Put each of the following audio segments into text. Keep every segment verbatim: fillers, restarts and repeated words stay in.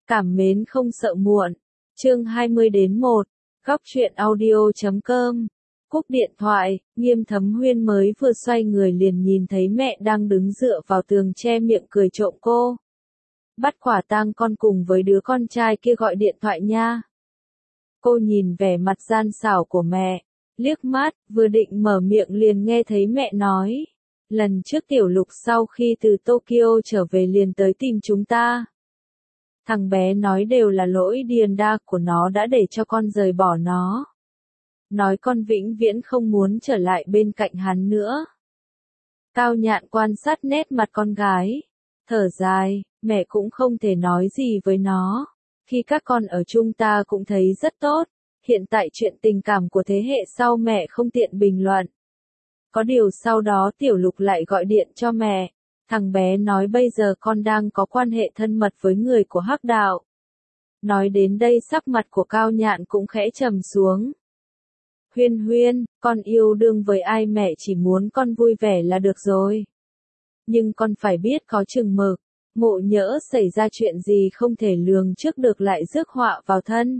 Cảm mến không sợ muộn. Chương hai mươi đến một. Góc truyện audio chấm com. Cúp điện thoại, Nghiêm Thấm Huyên mới vừa xoay người liền nhìn thấy mẹ đang đứng dựa vào tường che miệng cười trộm cô. Bắt quả tang con cùng với đứa con trai kia gọi điện thoại nha. Cô nhìn vẻ mặt gian xảo của mẹ, liếc mắt, vừa định mở miệng liền nghe thấy mẹ nói. Lần trước Tiểu Lục sau khi từ Tokyo trở về liền tới tìm chúng ta. Thằng bé nói đều là lỗi điền đa của nó đã để cho con rời bỏ nó. Nói con vĩnh viễn không muốn trở lại bên cạnh hắn nữa. Cao Nhạn quan sát nét mặt con gái. Thở dài, mẹ cũng không thể nói gì với nó. Khi các con ở chung ta cũng thấy rất tốt. Hiện tại chuyện tình cảm của thế hệ sau mẹ không tiện bình luận. Có điều sau đó Tiểu Lục lại gọi điện cho mẹ. Thằng bé nói bây giờ con đang có quan hệ thân mật với người của Hắc Đạo. Nói đến đây sắc mặt của Cao Nhạn cũng khẽ trầm xuống. Huyên Huyên, con yêu đương với ai mẹ chỉ muốn con vui vẻ là được rồi. Nhưng con phải biết có chừng mực, ngộ nhỡ xảy ra chuyện gì không thể lường trước được lại rước họa vào thân.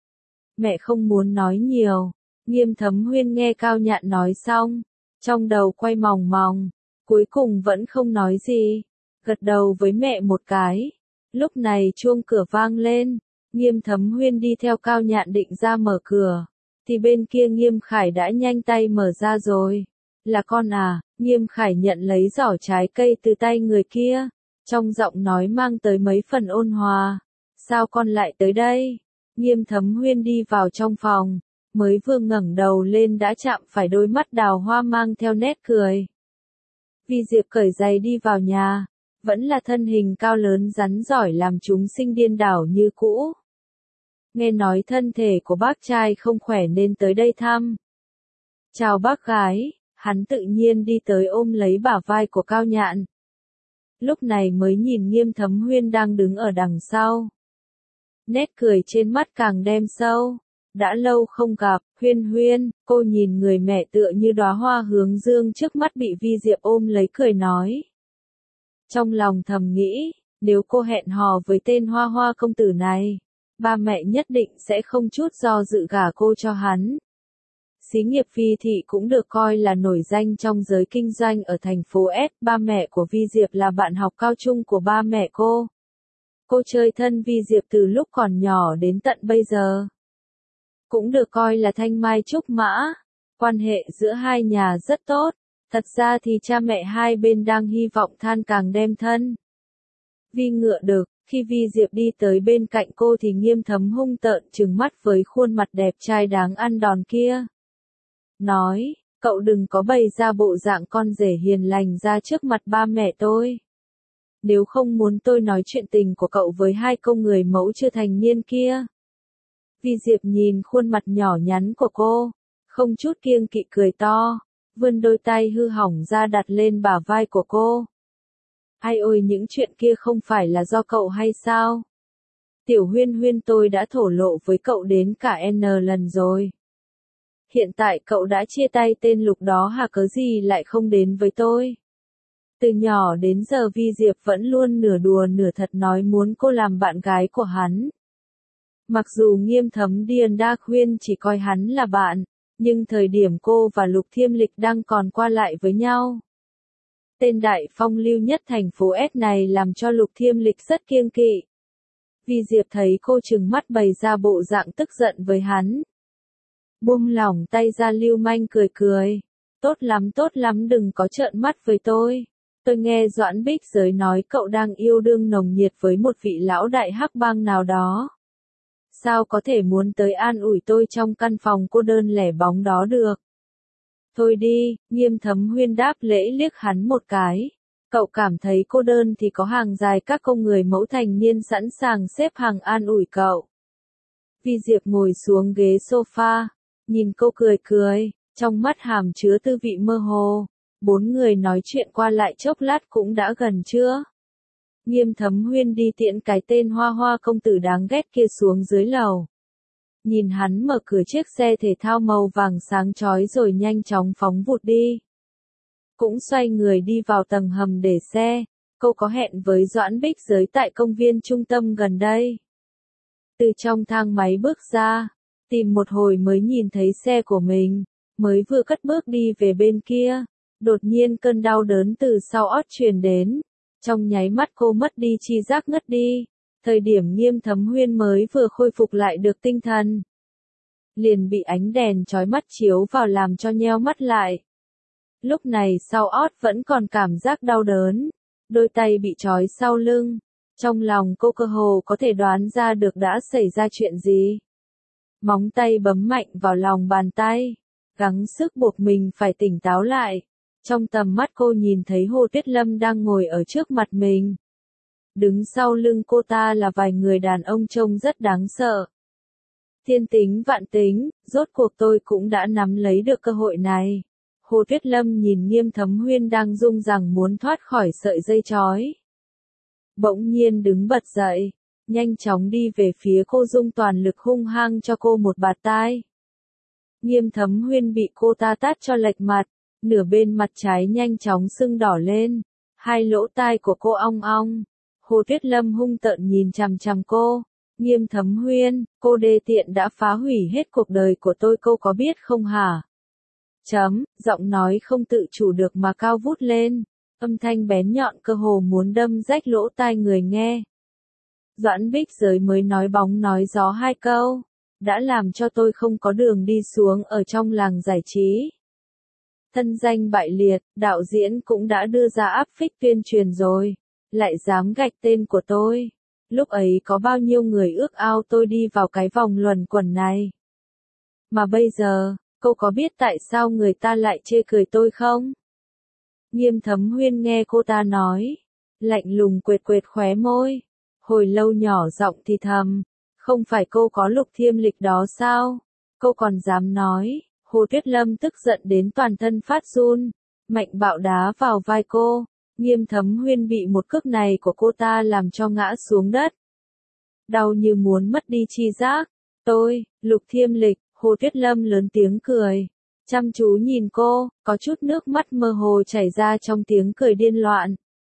Mẹ không muốn nói nhiều. Nghiêm Thấm Huyên nghe Cao Nhạn nói xong, trong đầu quay mòng mòng, cuối cùng vẫn không nói gì, gật đầu với mẹ một cái. Lúc này chuông cửa vang lên, Nghiêm Thấm Huyên đi theo Cao Nhạn định ra mở cửa, thì bên kia Nghiêm Khải đã nhanh tay mở ra rồi. Là con à? Nghiêm Khải nhận lấy giỏ trái cây từ tay người kia, trong giọng nói mang tới mấy phần ôn hòa. Sao con lại tới đây? Nghiêm Thấm Huyên đi vào trong phòng, mới vừa ngẩng đầu lên đã chạm phải đôi mắt đào hoa mang theo nét cười. Vi Diệp cởi giày đi vào nhà, vẫn là thân hình cao lớn rắn giỏi làm chúng sinh điên đảo như cũ. Nghe nói thân thể của bác trai không khỏe nên tới đây thăm. Chào bác gái, hắn tự nhiên đi tới ôm lấy bả vai của Cao Nhạn. Lúc này mới nhìn Nghiêm Thấm Huyên đang đứng ở đằng sau. Nét cười trên mắt càng đem sâu. Đã lâu không gặp, Huyên Huyên, cô nhìn người mẹ tựa như đóa hoa hướng dương trước mắt bị Vi Diệp ôm lấy cười nói. Trong lòng thầm nghĩ, nếu cô hẹn hò với tên hoa hoa công tử này, ba mẹ nhất định sẽ không chút do dự gả cô cho hắn. Xí nghiệp Vi Thị cũng được coi là nổi danh trong giới kinh doanh ở thành phố S, ba mẹ của Vi Diệp là bạn học cao trung của ba mẹ cô. Cô chơi thân Vi Diệp từ lúc còn nhỏ đến tận bây giờ. Cũng được coi là thanh mai trúc mã, quan hệ giữa hai nhà rất tốt, thật ra thì cha mẹ hai bên đang hy vọng than càng đem thân. Vi ngựa được, khi Vi Diệp đi tới bên cạnh cô thì Nghiêm Thấm hung tợn trừng mắt với khuôn mặt đẹp trai đáng ăn đòn kia. Nói, cậu đừng có bày ra bộ dạng con rể hiền lành ra trước mặt ba mẹ tôi. Nếu không muốn tôi nói chuyện tình của cậu với hai cô người mẫu chưa thành niên kia. Vi Diệp nhìn khuôn mặt nhỏ nhắn của cô, không chút kiêng kỵ cười to, vươn đôi tay hư hỏng ra đặt lên bả vai của cô. Ai ôi, những chuyện kia không phải là do cậu hay sao? Tiểu Huyên Huyên, tôi đã thổ lộ với cậu đến cả N lần rồi. Hiện tại cậu đã chia tay tên Lục đó hả, cớ gì lại không đến với tôi? Từ nhỏ đến giờ Vi Diệp vẫn luôn nửa đùa nửa thật nói muốn cô làm bạn gái của hắn. Mặc dù Nghiêm Thấm Điền Đa Khuyên chỉ coi hắn là bạn, nhưng thời điểm cô và Lục Thiêm Lịch đang còn qua lại với nhau. Tên đại phong lưu nhất thành phố S này làm cho Lục Thiêm Lịch rất kiêng kỵ. Vi Diệp thấy cô trừng mắt bày ra bộ dạng tức giận với hắn. Buông lỏng tay ra lưu manh cười cười. Tốt lắm tốt lắm, đừng có trợn mắt với tôi. Tôi nghe Doãn Bích Giới nói cậu đang yêu đương nồng nhiệt với một vị lão đại hắc bang nào đó. Sao có thể muốn tới an ủi tôi trong căn phòng cô đơn lẻ bóng đó được? Thôi đi, Nghiêm Thấm Huyên đáp lễ liếc hắn một cái. Cậu cảm thấy cô đơn thì có hàng dài các cô người mẫu thành niên sẵn sàng xếp hàng an ủi cậu. Vi Diệp ngồi xuống ghế sofa, nhìn cô cười cười, trong mắt hàm chứa tư vị mơ hồ. Bốn người nói chuyện qua lại chốc lát cũng đã gần trưa. Nghiêm Thấm Huyên đi tiễn cái tên hoa hoa công tử đáng ghét kia xuống dưới lầu. Nhìn hắn mở cửa chiếc xe thể thao màu vàng sáng chói rồi nhanh chóng phóng vụt đi. Cũng xoay người đi vào tầng hầm để xe. Cô có hẹn với Doãn Bích Giới tại công viên trung tâm gần đây. từ trong thang máy bước ra, tìm một hồi mới nhìn thấy xe của mình, mới vừa cất bước đi về bên kia, đột nhiên cơn đau đớn từ sau ót truyền đến, trong nháy mắt cô mất đi chi giác ngất đi, thời điểm Nghiêm Thấm Huyên mới vừa khôi phục lại được tinh thần, liền bị ánh đèn chói mắt chiếu vào làm cho nheo mắt lại. Lúc này sau ót vẫn còn cảm giác đau đớn, đôi tay bị trói sau lưng, trong lòng cô cơ hồ có thể đoán ra được đã xảy ra chuyện gì. Móng tay bấm mạnh vào lòng bàn tay, gắng sức buộc mình phải tỉnh táo lại. Trong tầm mắt cô nhìn thấy Hồ Tuyết Lâm đang ngồi ở trước mặt mình. Đứng sau lưng cô ta là vài người đàn ông trông rất đáng sợ. Thiên tính vạn tính, rốt cuộc tôi cũng đã nắm lấy được cơ hội này. Hồ Tuyết Lâm nhìn Nghiêm Thấm Huyên đang rung rằng muốn thoát khỏi sợi dây trói. Bỗng nhiên đứng bật dậy, nhanh chóng đi về phía cô, dung toàn lực hung hăng cho cô một bạt tai. Nghiêm Thấm Huyên bị cô ta tát cho lệch mặt, nửa bên mặt trái nhanh chóng sưng đỏ lên, hai lỗ tai của cô ong ong. Hồ Tuyết Lâm hung tợn nhìn chằm chằm cô. Nghiêm Thấm Huyên, cô đê tiện đã phá hủy hết cuộc đời của tôi, cô có biết không hả? Chấm, giọng nói không tự chủ được mà cao vút lên, âm thanh bén nhọn cơ hồ muốn đâm rách lỗ tai người nghe. Doãn Bích Giới mới nói bóng nói gió hai câu, đã làm cho tôi không có đường đi xuống ở trong làng giải trí. Thân danh bại liệt, đạo diễn cũng đã đưa ra áp phích tuyên truyền rồi, lại dám gạch tên của tôi. Lúc ấy có bao nhiêu người ước ao tôi đi vào cái vòng luẩn quẩn này. Mà bây giờ, cô có biết tại sao người ta lại chê cười tôi không? Nghiêm Thấm Huyên nghe cô ta nói, lạnh lùng quệt quệt khóe môi, hồi lâu nhỏ giọng thì thầm, không phải cô có lục thiêm lịch đó sao? Cô còn dám nói. Hồ Tuyết Lâm tức giận đến toàn thân phát run, mạnh bạo đá vào vai cô. Nghiêm Thấm Huyên bị một cước này của cô ta làm cho ngã xuống đất. Đau như muốn mất đi chi giác. Tôi, Lục Thiêm Lịch, Hồ Tuyết Lâm lớn tiếng cười. Chăm chú nhìn cô, có chút nước mắt mơ hồ chảy ra trong tiếng cười điên loạn.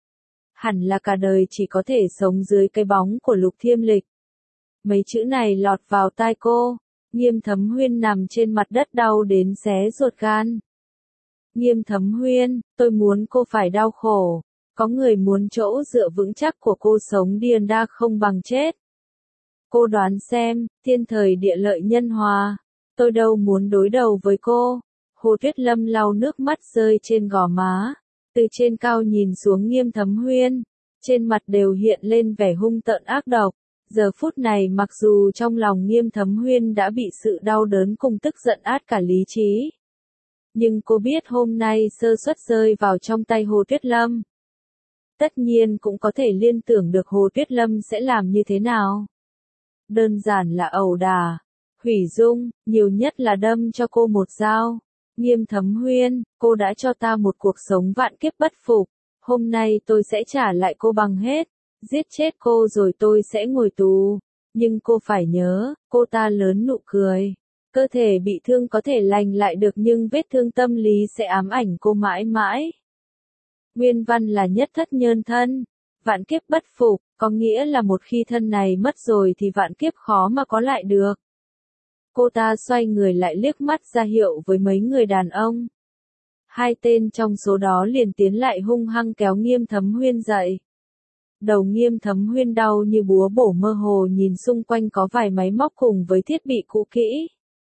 Hẳn là cả đời chỉ có thể sống dưới cái bóng của Lục Thiêm Lịch. Mấy chữ này lọt vào tai cô. Nghiêm Thấm Huyên nằm trên mặt đất đau đến xé ruột gan. Nghiêm Thấm Huyên, tôi muốn cô phải đau khổ. Có người muốn chỗ dựa vững chắc của cô sống điên đa không bằng chết. Cô đoán xem, thiên thời địa lợi nhân hòa. Tôi đâu muốn đối đầu với cô. Hồ Tuyết Lâm lau nước mắt rơi trên gò má. Từ trên cao nhìn xuống Nghiêm Thấm Huyên. Trên mặt đều hiện lên vẻ hung tợn ác độc. Giờ phút này mặc dù trong lòng Nghiêm Thấm Huyên đã bị sự đau đớn cùng tức giận át cả lý trí. Nhưng cô biết hôm nay sơ suất rơi vào trong tay Hồ Tuyết Lâm. Tất nhiên cũng có thể liên tưởng được Hồ Tuyết Lâm sẽ làm như thế nào. Đơn giản là ẩu đả, hủy dung, nhiều nhất là đâm cho cô một dao. Nghiêm Thấm Huyên, cô đã cho ta một cuộc sống vạn kiếp bất phục. Hôm nay tôi sẽ trả lại cô bằng hết. Giết chết cô rồi tôi sẽ ngồi tù. Nhưng cô phải nhớ, cô ta lớn nụ cười. Cơ thể bị thương có thể lành lại được nhưng vết thương tâm lý sẽ ám ảnh cô mãi mãi. Nguyên văn là nhất thất nhơn thân. Vạn kiếp bất phục, có nghĩa là một khi thân này mất rồi thì vạn kiếp khó mà có lại được. Cô ta xoay người lại liếc mắt ra hiệu với mấy người đàn ông. Hai tên trong số đó liền tiến lại hung hăng kéo Nghiêm Thấm Huyên dậy. Đầu Nghiêm Thấm Huyên đau như búa bổ, mơ hồ nhìn xung quanh có vài máy móc cùng với thiết bị cũ kỹ.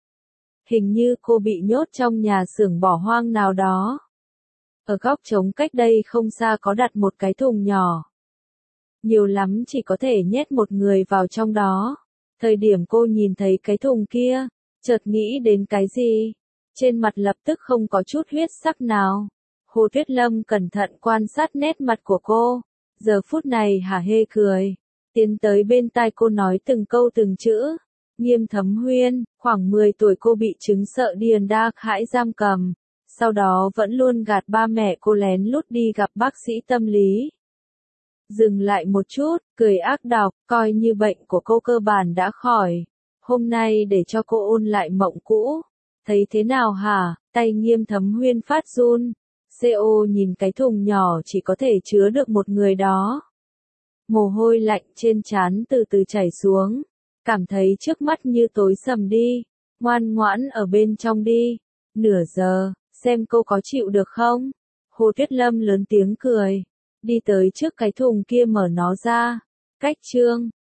Hình như cô bị nhốt trong nhà xưởng bỏ hoang nào đó. Ở góc trống cách đây không xa có đặt một cái thùng nhỏ. Nhiều lắm chỉ có thể nhét một người vào trong đó. Thời điểm cô nhìn thấy cái thùng kia, chợt nghĩ đến cái gì? Trên mặt lập tức không có chút huyết sắc nào. Hồ Tuyết Lâm cẩn thận quan sát nét mặt của cô. Giờ phút này hả hê cười. Tiến tới bên tai cô nói từng câu từng chữ. Nghiêm Thấm Huyên, khoảng mười tuổi cô bị chứng sợ điên đa hãi giam cầm. Sau đó vẫn luôn gạt ba mẹ cô lén lút đi gặp bác sĩ tâm lý. Dừng lại một chút, cười ác độc, coi như bệnh của cô cơ bản đã khỏi. Hôm nay để cho cô ôn lại mộng cũ. Thấy thế nào hả? Tay Nghiêm Thấm Huyên phát run. xê ô nhìn cái thùng nhỏ chỉ có thể chứa được một người đó. Mồ hôi lạnh trên trán từ từ chảy xuống. cảm thấy trước mắt như tối sầm đi, ngoan ngoãn ở bên trong đi, nửa giờ, xem cô có chịu được không? Hồ Tuyết Lâm lớn tiếng cười, đi tới trước cái thùng kia mở nó ra, cách Trương